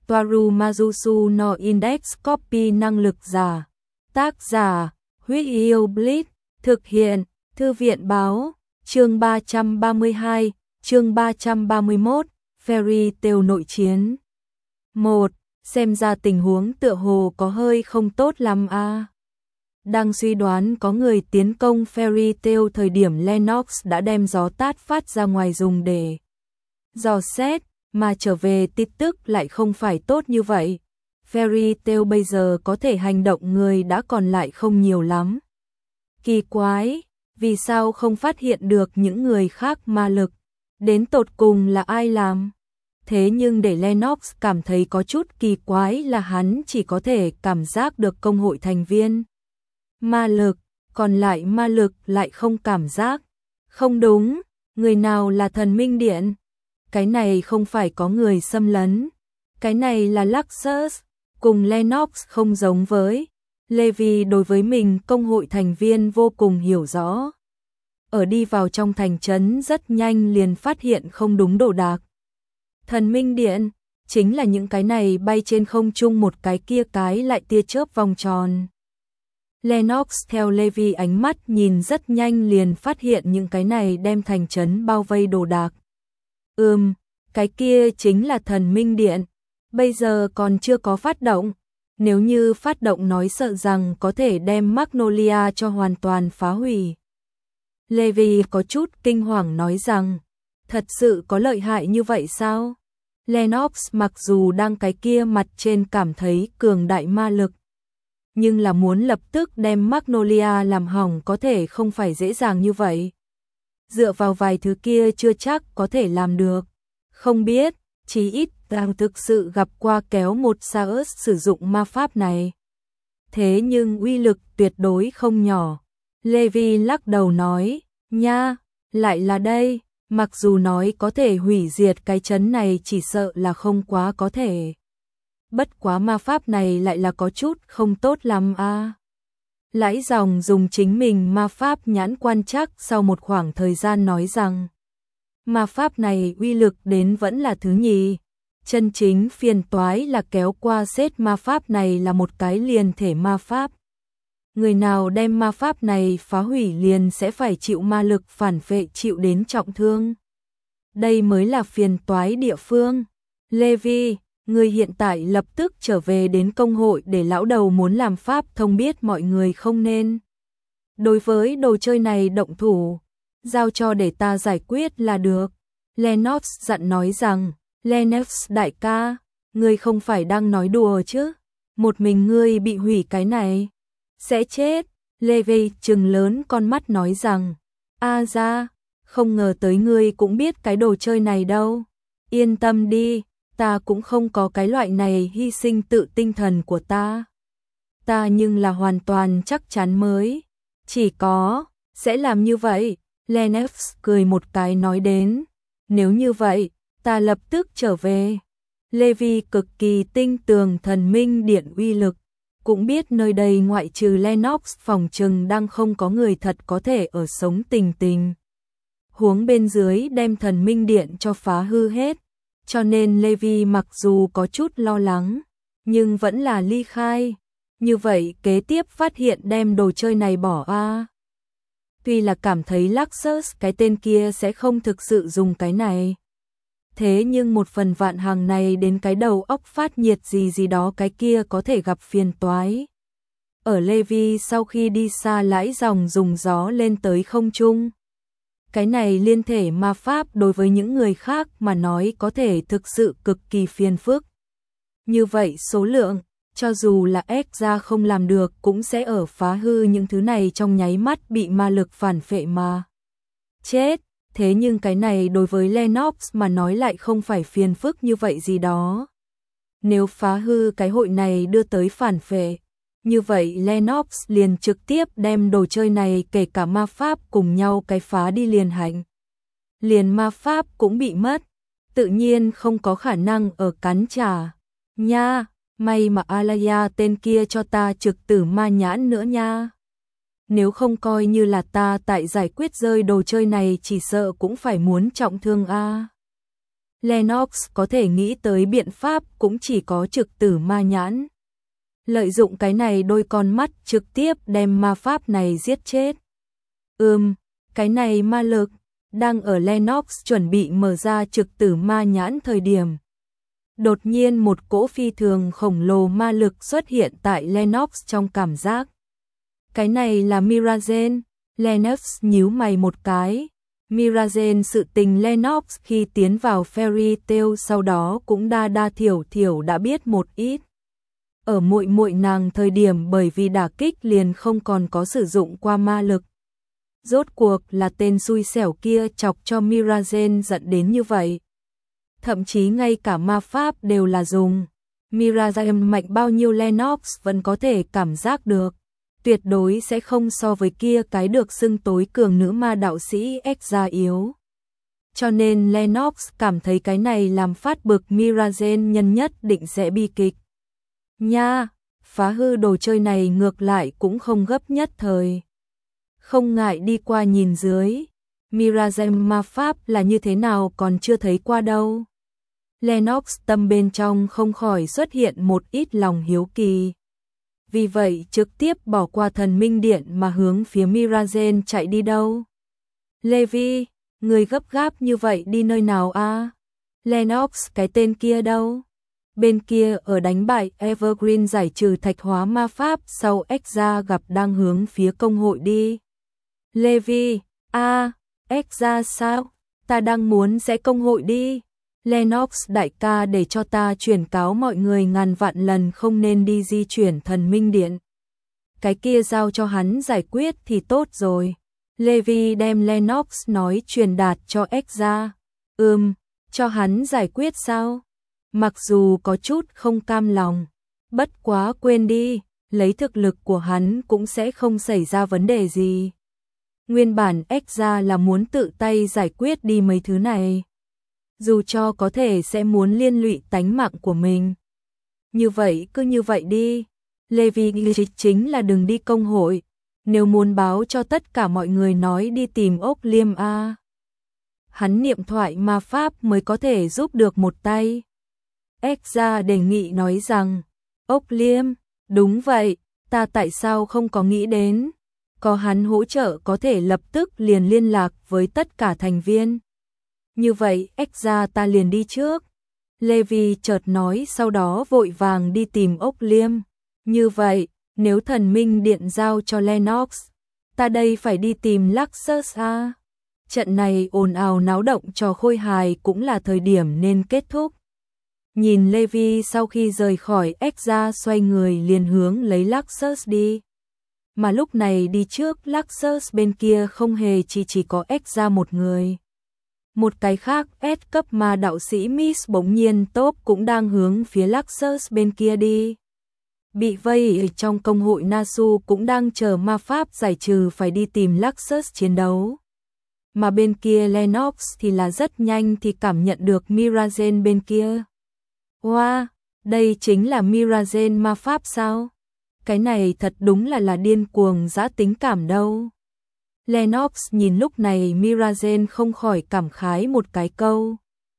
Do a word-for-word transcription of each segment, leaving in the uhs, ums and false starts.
Toaru Majusu no Index Copy năng lực giả. Tác giả, Huyết Yêu Blitz, thực hiện, Thư viện báo, chương ba trăm ba mươi hai, chương ba trăm ba mươi mốt, Fairy Tail nội chiến. một. Xem ra tình huống tựa hồ có hơi không tốt lắm a. À. Đang suy đoán có người tiến công Fairy Tail thời điểm Lennox đã đem gió tát phát ra ngoài dùng để dò xét, mà trở về tin tức lại không phải tốt như vậy. Fairy Tail bây giờ có thể hành động người đã còn lại không nhiều lắm. Kỳ quái, vì sao không phát hiện được những người khác ma lực? Đến tột cùng là ai làm? Thế nhưng để Lennox cảm thấy có chút kỳ quái là hắn chỉ có thể cảm giác được công hội thành viên ma lực, còn lại ma lực lại không cảm giác. Không đúng, người nào là thần minh điện? Cái này không phải có người xâm lấn. Cái này là Luxus, cùng Lennox không giống với. Levi đối với mình công hội thành viên vô cùng hiểu rõ. Ở đi vào trong thành trấn rất nhanh liền phát hiện không đúng đồ đạc. Thần minh điện, chính là những cái này bay trên không trung một cái kia cái lại tia chớp vòng tròn. Lennox theo Levi ánh mắt nhìn rất nhanh liền phát hiện những cái này đem thành trấn bao vây đồ đạc. Ừm, cái kia chính là thần minh điện, bây giờ còn chưa có phát động. Nếu như phát động nói sợ rằng có thể đem Magnolia cho hoàn toàn phá hủy. Levi có chút kinh hoàng nói rằng, thật sự có lợi hại như vậy sao? Lennox mặc dù đang cái kia mặt trên cảm thấy cường đại ma lực, nhưng là muốn lập tức đem Magnolia làm hỏng có thể không phải dễ dàng như vậy. Dựa vào vài thứ kia chưa chắc có thể làm được. Không biết, chí ít đang thực sự gặp qua kéo một Saus sử dụng ma pháp này. Thế nhưng uy lực tuyệt đối không nhỏ. Levi lắc đầu nói, nha, lại là đây, mặc dù nói có thể hủy diệt cái trấn này chỉ sợ là không quá có thể. Bất quá ma pháp này lại là có chút không tốt lắm a. À. Lãi dòng dùng chính mình ma pháp nhãn quan trắc sau một khoảng thời gian nói rằng, ma pháp này uy lực đến vẫn là thứ nhì. Chân chính phiền toái là kéo qua xét ma pháp này là một cái liền thể ma pháp. Người nào đem ma pháp này phá hủy liền sẽ phải chịu ma lực phản phệ chịu đến trọng thương. Đây mới là phiền toái địa phương. Levi, người hiện tại lập tức trở về đến công hội để lão đầu muốn làm pháp thông biết mọi người không nên. Đối với đồ chơi này động thủ, giao cho để ta giải quyết là được. Lennox dặn nói rằng, Lennox đại ca, ngươi không phải đang nói đùa chứ? Một mình ngươi bị hủy cái này, sẽ chết. Levi trừng lớn con mắt nói rằng, a ra, không ngờ tới ngươi cũng biết cái đồ chơi này đâu. Yên tâm đi, ta cũng không có cái loại này hy sinh tự tinh thần của ta. Ta nhưng là hoàn toàn chắc chắn mới. Chỉ có, sẽ làm như vậy. Lennox cười một cái nói đến, nếu như vậy, ta lập tức trở về. Levi cực kỳ tinh tường thần minh điện uy lực, cũng biết nơi đây ngoại trừ Lennox phòng trừng đang không có người thật có thể ở sống tình tình. Huống bên dưới đem thần minh điện cho phá hư hết, cho nên Levi mặc dù có chút lo lắng, nhưng vẫn là ly khai. Như vậy kế tiếp phát hiện đem đồ chơi này bỏ a. Tuy là cảm thấy Luxus cái tên kia sẽ không thực sự dùng cái này. Thế nhưng một phần vạn hàng này đến cái đầu óc phát nhiệt gì gì đó cái kia có thể gặp phiền toái. Ở Levi sau khi đi xa lãi dòng dùng gió lên tới không trung. Cái này liên thể ma pháp đối với những người khác mà nói có thể thực sự cực kỳ phiền phức. Như vậy số lượng, cho dù là ép ra không làm được cũng sẽ ở phá hư những thứ này trong nháy mắt bị ma lực phản phệ mà chết. Thế nhưng cái này đối với Lennox mà nói lại không phải phiền phức như vậy gì đó. Nếu phá hư cái hội này đưa tới phản phệ, như vậy Lennox liền trực tiếp đem đồ chơi này kể cả ma pháp cùng nhau cái phá đi liền hành. Liền ma pháp cũng bị mất, tự nhiên không có khả năng ở cắn trả. Nha, may mà Alaya tên kia cho ta trực tử ma nhãn nữa nha. Nếu không coi như là ta tại giải quyết rơi đồ chơi này chỉ sợ cũng phải muốn trọng thương a. Lennox có thể nghĩ tới biện pháp cũng chỉ có trực tử ma nhãn. Lợi dụng cái này đôi con mắt trực tiếp đem ma pháp này giết chết. Ừm, cái này ma lực, đang ở Lennox chuẩn bị mở ra trực tử ma nhãn thời điểm. Đột nhiên một cỗ phi thường khổng lồ ma lực xuất hiện tại Lennox trong cảm giác. Cái này là Mirazen, Lennox nhíu mày một cái. Mirazen sự tình Lennox khi tiến vào Fairy Tail sau đó cũng đa đa thiểu thiểu đã biết một ít. Ở muội muội nàng thời điểm bởi vì đả kích liền không còn có sử dụng qua ma lực. Rốt cuộc là tên xui xẻo kia chọc cho Mirazen giận đến như vậy. Thậm chí ngay cả ma pháp đều là dùng. Mirazen mạnh bao nhiêu Lennox vẫn có thể cảm giác được. Tuyệt đối sẽ không so với kia cái được xưng tối cường nữ ma đạo sĩ Exra yếu. Cho nên Lennox cảm thấy cái này làm phát bực Mirazen nhân nhất định sẽ bi kịch. Nha, phá hư đồ chơi này ngược lại cũng không gấp nhất thời. Không ngại đi qua nhìn dưới. Mirazen ma pháp là như thế nào còn chưa thấy qua đâu. Lennox tâm bên trong không khỏi xuất hiện một ít lòng hiếu kỳ. Vì vậy trực tiếp bỏ qua thần minh điện mà hướng phía Mirazen chạy đi đâu. Levi, người gấp gáp như vậy đi nơi nào a? À? Lennox cái tên kia đâu? Bên kia ở đánh bại Evergreen giải trừ thạch hóa ma pháp sau Exra gặp đang hướng phía công hội đi. Levi, a, à, Exra sao? Ta đang muốn sẽ công hội đi. Lennox đại ca để cho ta chuyển cáo mọi người ngàn vạn lần không nên đi di chuyển thần minh điện. Cái kia giao cho hắn giải quyết thì tốt rồi. Levi đem Lennox nói truyền đạt cho Exra. Ừm, cho hắn giải quyết sao? Mặc dù có chút không cam lòng, bất quá quên đi, lấy thực lực của hắn cũng sẽ không xảy ra vấn đề gì. Nguyên bản Exra là muốn tự tay giải quyết đi mấy thứ này. Dù cho có thể sẽ muốn liên lụy tánh mạng của mình. Như vậy cứ như vậy đi. Levi nghĩ chính là đừng đi công hội. Nếu muốn báo cho tất cả mọi người nói đi tìm ốc liêm A. Hắn niệm thoại ma pháp mới có thể giúp được một tay. Exra đề nghị nói rằng, ốc liêm, đúng vậy, ta tại sao không có nghĩ đến. Có hắn hỗ trợ có thể lập tức liền liên lạc với tất cả thành viên. Như vậy, Exra ta liền đi trước. Levi chợt nói sau đó vội vàng đi tìm ốc liêm. Như vậy, nếu thần minh điện giao cho Lennox, ta đây phải đi tìm Luxus a. Trận này ồn ào náo động trò khôi hài cũng là thời điểm nên kết thúc. Nhìn Levi sau khi rời khỏi Exra xoay người liền hướng lấy Luxus đi. Mà lúc này đi trước Luxus bên kia không hề chỉ chỉ có Exra một người. Một cái khác S cấp ma đạo sĩ Miss bỗng nhiên Top cũng đang hướng phía Luxus bên kia đi. Bị vây trong công hội Nasu cũng đang chờ ma pháp giải trừ phải đi tìm Luxus chiến đấu. Mà bên kia Lennox thì là rất nhanh thì cảm nhận được Mirazen bên kia. Wow, đây chính là Mirazen ma pháp sao? Cái này thật đúng là là điên cuồng dã tính cảm đâu. Lennox nhìn lúc này Mirazen không khỏi cảm khái một cái câu.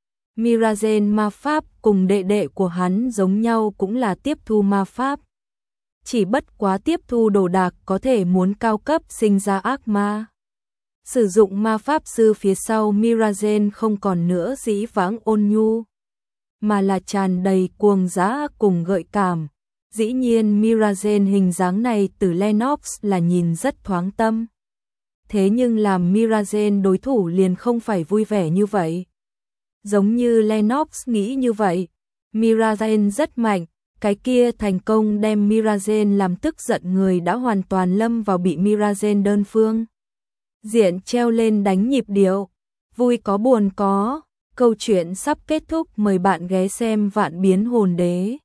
Mirazen ma pháp cùng đệ đệ của hắn giống nhau cũng là tiếp thu ma pháp. Chỉ bất quá tiếp thu đồ đạc có thể muốn cao cấp sinh ra ác ma. Sử dụng ma pháp sư phía sau Mirazen không còn nữa dĩ vãng ôn nhu, mà là tràn đầy cuồng dã cùng gợi cảm. Dĩ nhiên Mirazen hình dáng này từ Lennox là nhìn rất thoáng tâm. Thế nhưng làm Mirazen đối thủ liền không phải vui vẻ như vậy. Giống như Lennox nghĩ như vậy, Mirazen rất mạnh, cái kia thành công đem Mirazen làm tức giận người đã hoàn toàn lâm vào bị Mirazen đơn phương. Diện treo lên đánh nhịp điệu, vui có buồn có, câu chuyện sắp kết thúc mời bạn ghé xem Vạn Biến Hồn Đế.